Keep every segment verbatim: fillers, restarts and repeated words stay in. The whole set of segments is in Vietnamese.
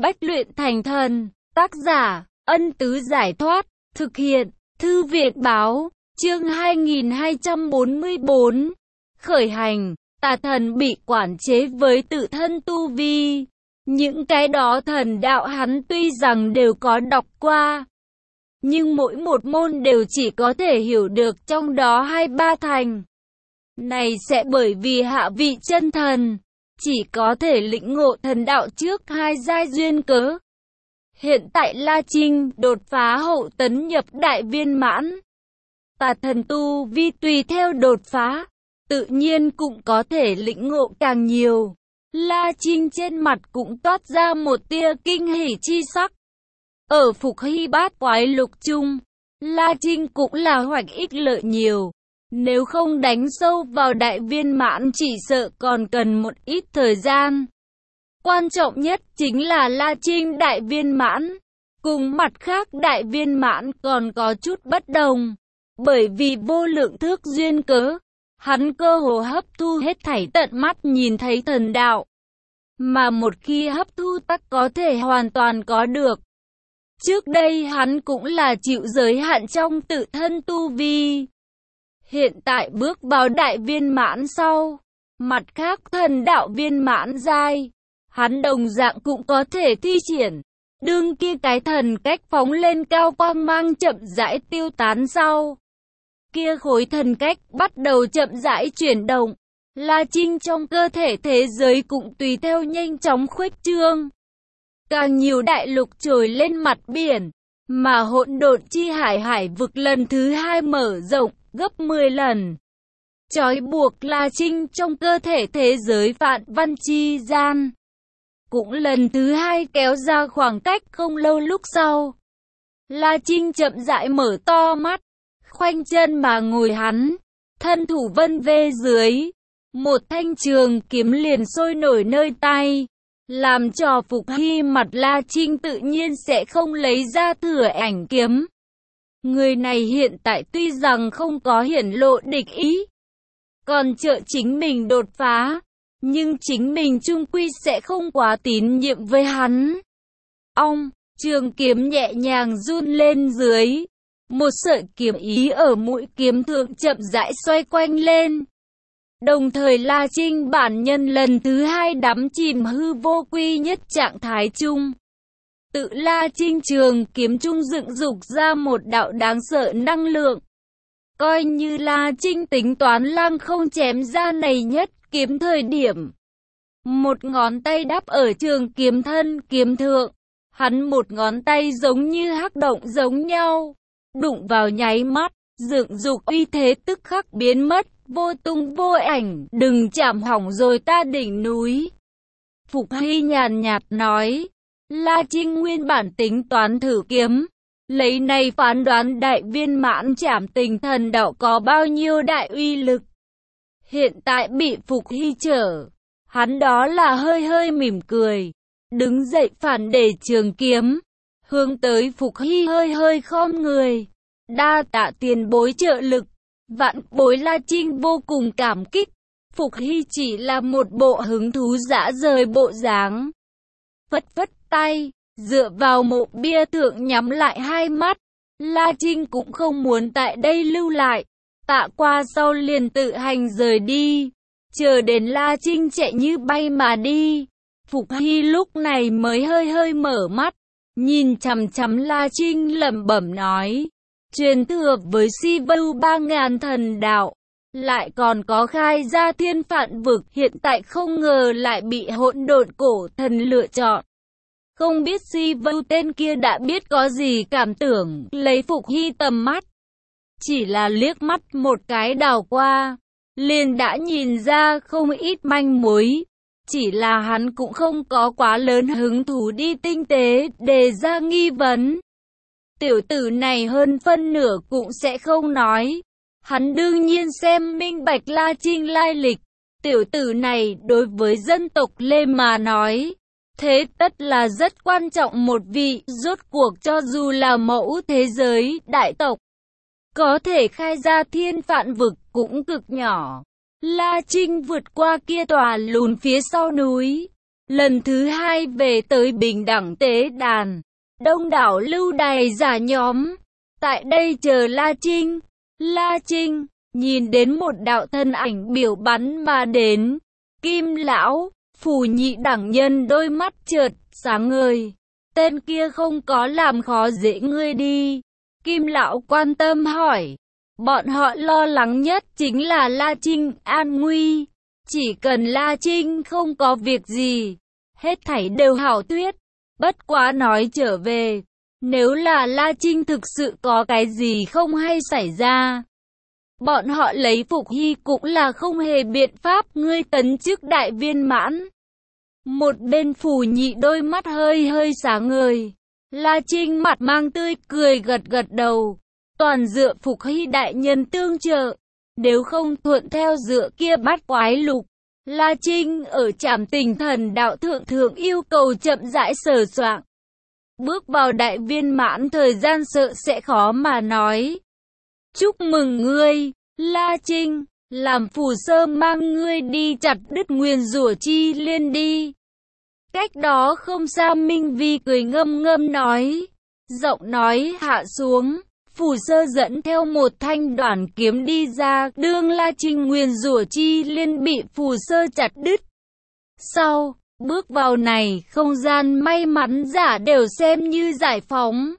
bách luyện thành thần. Tác giả, Ân Tứ Giải Thoát. Thực hiện, Thư viện Báo. Chương hai nghìn hai trăm bốn mươi bốn. Khởi hành. Tà thần bị quản chế với tự thân tu vi. Những cái đó thần đạo hắn tuy rằng đều có đọc qua, nhưng mỗi một môn đều chỉ có thể hiểu được trong đó hai ba thành. Này sẽ bởi vì hạ vị chân thần chỉ có thể lĩnh ngộ thần đạo trước hai giai duyên cớ. Hiện tại La Trinh đột phá hậu tấn nhập đại viên mãn. Tà thần tu vi tùy theo đột phá, tự nhiên cũng có thể lĩnh ngộ càng nhiều. La Trinh trên mặt cũng toát ra một tia kinh hỉ chi sắc. Ở Phục Hy Bát Quái Lục chung, La Trinh cũng là hoạch ích lợi nhiều. Nếu không đánh sâu vào đại viên mãn chỉ sợ còn cần một ít thời gian. Quan trọng nhất chính là La Trinh đại viên mãn, cùng mặt khác đại viên mãn còn có chút bất đồng. Bởi vì vô lượng thước duyên cớ, hắn cơ hồ hấp thu hết thảy tận mắt nhìn thấy thần đạo. Mà một khi hấp thu tắc có thể hoàn toàn có được. Trước đây hắn cũng là chịu giới hạn trong tự thân tu vi. Hiện tại bước vào đại viên mãn sau, mặt khác thần đạo viên mãn giai, hắn đồng dạng cũng có thể thi triển. Đương kia cái thần cách phóng lên cao quang mang chậm rãi tiêu tán sau, kia khối thần cách bắt đầu chậm rãi chuyển động. La Trinh trong cơ thể thế giới cũng tùy theo nhanh chóng khuếch trương. Càng nhiều đại lục trồi lên mặt biển, mà hỗn độn chi hải hải vực lần thứ hai mở rộng gấp mười lần. Trói buộc La Trinh trong cơ thể thế giới vạn văn chi gian cũng lần thứ hai kéo ra khoảng cách. Không lâu lúc sau, La Trinh chậm rãi mở to mắt, khoanh chân mà ngồi. Hắn thân thủ vân vê dưới, một thanh trường kiếm liền sôi nổi nơi tay, làm cho Phục Hy mặt La Trinh tự nhiên sẽ không lấy ra Thừa Ảnh kiếm. Người này hiện tại tuy rằng không có hiển lộ địch ý, còn trợ chính mình đột phá, nhưng chính mình chung quy sẽ không quá tín nhiệm với hắn. Ong, trường kiếm nhẹ nhàng run lên dưới, một sợi kiếm ý ở mũi kiếm thượng chậm rãi xoay quanh lên. Đồng thời La Trinh bản nhân lần thứ hai đắm chìm hư vô quy nhất trạng thái chung. Tự La Trinh trường kiếm trung dựng dục ra một đạo đáng sợ năng lượng. Coi như La Trinh tính toán lăng không chém ra này nhất kiếm thời điểm, một ngón tay đắp ở trường kiếm thân kiếm thượng, hắn một ngón tay giống như hắc động giống nhau, đụng vào nháy mắt, dựng dục uy thế tức khắc biến mất, vô tung vô ảnh. Đừng chạm hỏng rồi ta đỉnh núi. Phục Hy nhàn nhạt nói. La Trinh nguyên bản tính toán thử kiếm, lấy này phán đoán đại viên mãn trảm tình thần đạo có bao nhiêu đại uy lực. Hiện tại bị Phục Hy trở, hắn đó là hơi hơi mỉm cười, đứng dậy phản để trường kiếm, hướng tới Phục Hy hơi hơi khom người. Đa tạ tiền bối trợ lực. Vạn bối La Trinh vô cùng cảm kích. Phục Hy chỉ là một bộ hứng thú dã rời bộ dáng, phất phất tay, dựa vào mộ bia thượng nhắm lại hai mắt. La Trinh cũng không muốn tại đây lưu lại, tạ qua sau liền tự hành rời đi. Chờ đến La Trinh chạy như bay mà đi, Phục Hy lúc này mới hơi hơi mở mắt, nhìn chằm chằm La Trinh lẩm bẩm nói. Truyền thừa với Si Vu ba ngàn thần đạo, lại còn có khai ra thiên phạn vực, hiện tại không ngờ lại bị hỗn độn cổ thần lựa chọn. Không biết Si Vu tên kia đã biết có gì cảm tưởng. Lấy Phục Hy tầm mắt, chỉ là liếc mắt một cái đảo qua, liền đã nhìn ra không ít manh mối. Chỉ là hắn cũng không có quá lớn hứng thú đi tinh tế đề ra nghi vấn. Tiểu tử này hơn phân nửa cũng sẽ không nói. Hắn đương nhiên xem minh bạch La Trinh lai lịch. Tiểu tử này đối với dân tộc Lê mà nói, thế tất là rất quan trọng một vị. Rốt cuộc cho dù là mẫu thế giới đại tộc, có thể khai ra thiên phạn vực cũng cực nhỏ. La Trinh vượt qua kia tòa lùn phía sau núi, lần thứ hai về tới bình đẳng tế đàn. Đông đảo lưu đày giả nhóm tại đây chờ La Trinh. La Trinh nhìn đến một đạo thân ảnh biểu bắn mà đến. Kim lão, Phù nhị đẳng nhân đôi mắt chợt sáng ngời. Tên kia không có làm khó dễ ngươi đi. Kim lão quan tâm hỏi. Bọn họ lo lắng nhất chính là La Trinh an nguy. Chỉ cần La Trinh không có việc gì, hết thảy đều hảo thuyết. Bất quá nói trở về, nếu là La Trinh thực sự có cái gì không hay xảy ra, bọn họ lấy Phục Hy cũng là không hề biện pháp. Ngươi tấn chức đại viên mãn. Một bên Phù nhị đôi mắt hơi hơi sáng ngời. La Trinh mặt mang tươi cười gật gật đầu. Toàn dựa Phục Hy đại nhân tương trợ. Nếu không thuận theo dựa kia bát quái lục, La Trinh ở trảm tình thần đạo thượng thượng yêu cầu chậm rãi sờ soạng. Bước vào đại viên mãn thời gian sợ sẽ khó mà nói. Chúc mừng ngươi, La Trinh, làm Phù Sơ mang ngươi đi chặt đứt nguyền rủa chi liên đi. Cách đó không xa Minh Vi cười ngâm ngâm nói. Giọng nói hạ xuống, Phù Sơ dẫn theo một thanh đoản kiếm đi ra, đương La Trinh nguyền rủa chi liên bị Phù Sơ chặt đứt. Sau, bước vào này, không gian may mắn giả đều xem như giải phóng.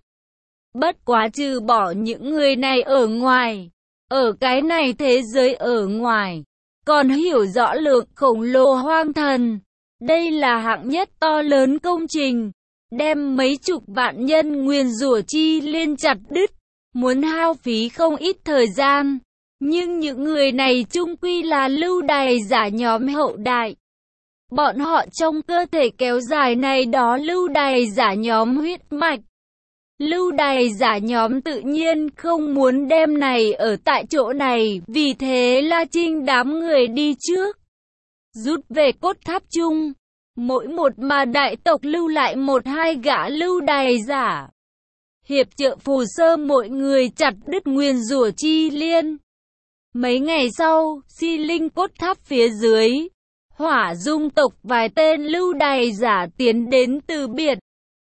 Bất quá trừ bỏ những người này ở ngoài, ở cái này thế giới ở ngoài, còn hiểu rõ lượng khổng lồ hoang thần. Đây là hạng nhất to lớn công trình, đem mấy chục vạn nhân nguyền rủa chi liên chặt đứt, muốn hao phí không ít thời gian. Nhưng những người này chung quy là lưu đày giả nhóm hậu đại. Bọn họ trong cơ thể kéo dài này đó lưu đày giả nhóm huyết mạch. Lưu đày giả nhóm tự nhiên không muốn đem này ở tại chỗ này, vì thế La Trinh đám người đi trước, rút về cốt tháp chung. Mỗi một mà đại tộc lưu lại một hai gã lưu đày giả, hiệp trợ Phù Sơ mỗi người chặt đứt nguyền rủa chi liên. Mấy ngày sau, Si Linh cốt tháp phía dưới, Hỏa Dung tộc vài tên lưu đày giả tiến đến từ biệt.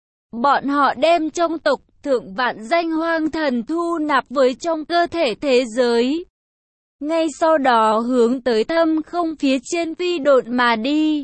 Bọn họ đem trong tộc thượng vạn danh hoang thần thu nạp với trong cơ thể thế giới. Ngay sau đó hướng tới thâm không phía trên phi độn mà đi.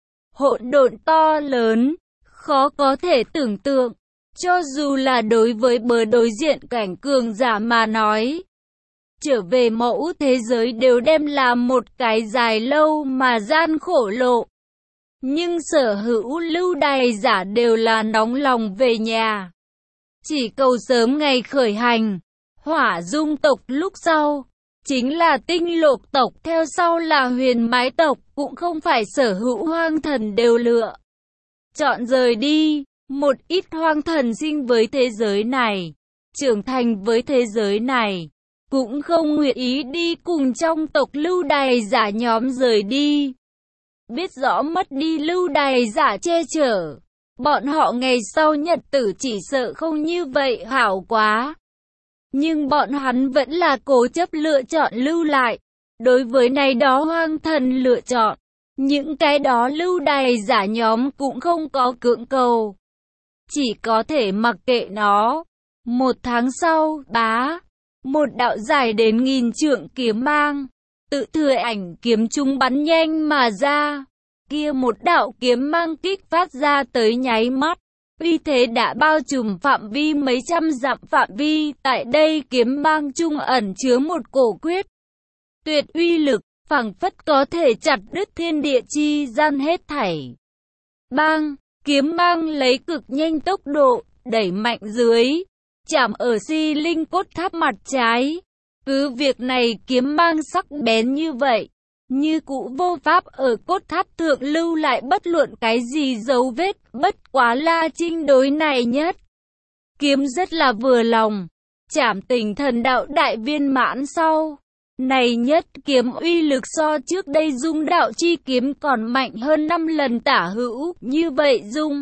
Hỗn độn to lớn, khó có thể tưởng tượng, cho dù là đối với bờ đối diện cảnh cường giả mà nói. Trở về mẫu thế giới đều đem là một cái dài lâu mà gian khổ lộ. Nhưng sở hữu lưu đày giả đều là nóng lòng về nhà, chỉ cầu sớm ngày khởi hành. Hỏa Dung tộc lúc sau chính là Tinh Lộc tộc, theo sau là Huyền Mái tộc, cũng không phải sở hữu hoang thần đều lựa chọn rời đi. Một ít hoang thần sinh với thế giới này, trưởng thành với thế giới này, cũng không nguyện ý đi cùng trong tộc lưu đày giả nhóm rời đi. Biết rõ mất đi lưu đày giả che chở, bọn họ ngày sau nhật tử chỉ sợ không như vậy hảo quá. Nhưng bọn hắn vẫn là cố chấp lựa chọn lưu lại. Đối với này đó hoang thần lựa chọn, những cái đó lưu đày giả nhóm cũng không có cưỡng cầu, chỉ có thể mặc kệ nó. Một tháng sau, bá, một đạo dài đến nghìn trượng kiếm mang, tự thừa ảnh kiếm trung bắn nhanh mà ra. Kia một đạo kiếm mang kích phát ra tới nháy mắt, uy thế đã bao trùm phạm vi mấy trăm dặm phạm vi. Tại đây kiếm mang trung ẩn chứa một cổ quyết tuyệt uy lực, phảng phất có thể chặt đứt thiên địa chi gian hết thảy. Bang, kiếm mang lấy cực nhanh tốc độ đẩy mạnh dưới, chạm ở Si Linh cốt tháp mặt trái. Cứ việc này kiếm mang sắc bén như vậy, như cũ vô pháp ở cốt tháp thượng lưu lại bất luận cái gì dấu vết. Bất quá La Trinh đối này nhất kiếm rất là vừa lòng. Trảm tình thần đạo đại viên mãn sau, này nhất kiếm uy lực so trước đây dung đạo chi kiếm còn mạnh hơn năm lần tả hữu. Như vậy dung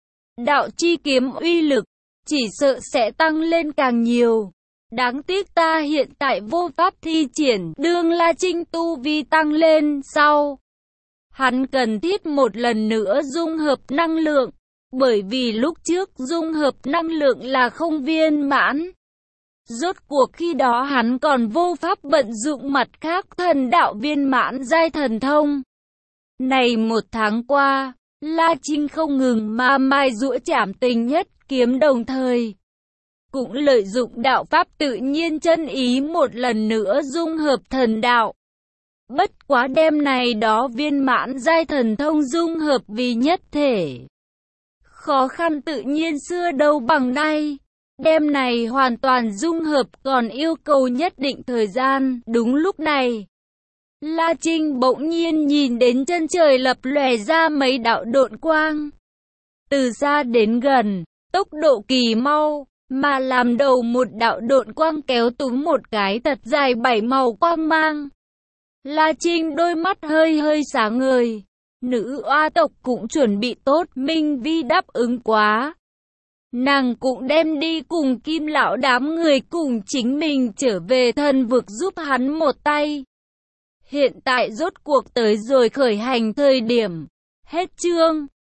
đạo chi kiếm uy lực chỉ sợ sẽ tăng lên càng nhiều. Đáng tiếc ta hiện tại vô pháp thi triển. Đương La Trinh tu vi tăng lên sau, Hắn cần thiết một lần nữa dung hợp năng lượng, bởi vì lúc trước dung hợp năng lượng là không viên mãn. Rốt cuộc khi đó hắn còn vô pháp vận dụng mặt khác thần đạo viên mãn giai thần thông. Này một tháng qua, La Trinh không ngừng mà mai giũa trảm tình nhất kiếm đồng thời. Cũng lợi dụng đạo pháp tự nhiên chân ý một lần nữa dung hợp thần đạo. Bất quá đem này đó viên mãn giai thần thông dung hợp vì nhất thể. Khó khăn tự nhiên xưa đâu bằng nay. Đem này hoàn toàn dung hợp còn yêu cầu nhất định thời gian. Đúng lúc này, La Trinh bỗng nhiên nhìn đến chân trời lập lòe ra mấy đạo độn quang. Từ xa đến gần, tốc độ kỳ mau, mà làm đầu một đạo độn quang kéo túm một cái thật dài bảy màu quang mang. La Trinh đôi mắt hơi hơi sáng ngời. Nữ oa tộc cũng chuẩn bị tốt, Minh Vi đáp ứng quá. Nàng cũng đem đi cùng Kim lão đám người cùng chính mình trở về thần vực giúp hắn một tay. Hiện tại rốt cuộc tới rồi khởi hành thời điểm. Hết chương.